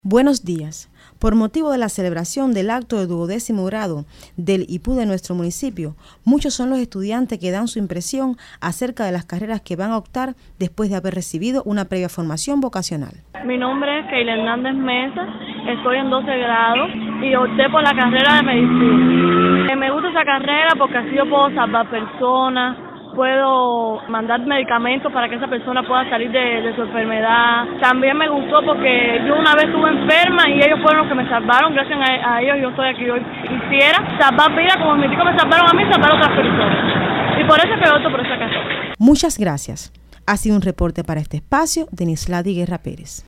Buenos días. Por motivo de la celebración del acto de 12º grado del IPU de nuestro municipio, muchos son los estudiantes que dan su impresión acerca de las carreras que van a optar después de haber recibido una previa formación vocacional. Mi nombre es Keila Hernández Mesa, estoy en 12 grados y opté por la carrera de medicina. Me gusta esa carrera porque así yo puedo salvar personas, puedo mandar medicamentos para que esa persona pueda salir de su enfermedad. También me gustó porque yo una vez estuve enferma y ellos fueron los que me salvaron. Gracias a ellos yo estoy aquí hoy. Quisiera salvar vidas como mis hijos me salvaron a mí, salvar a otras personas. Y por eso es que opto por esa carrera. Muchas gracias. Ha sido un reporte para este espacio de Nisladi Guerra Pérez.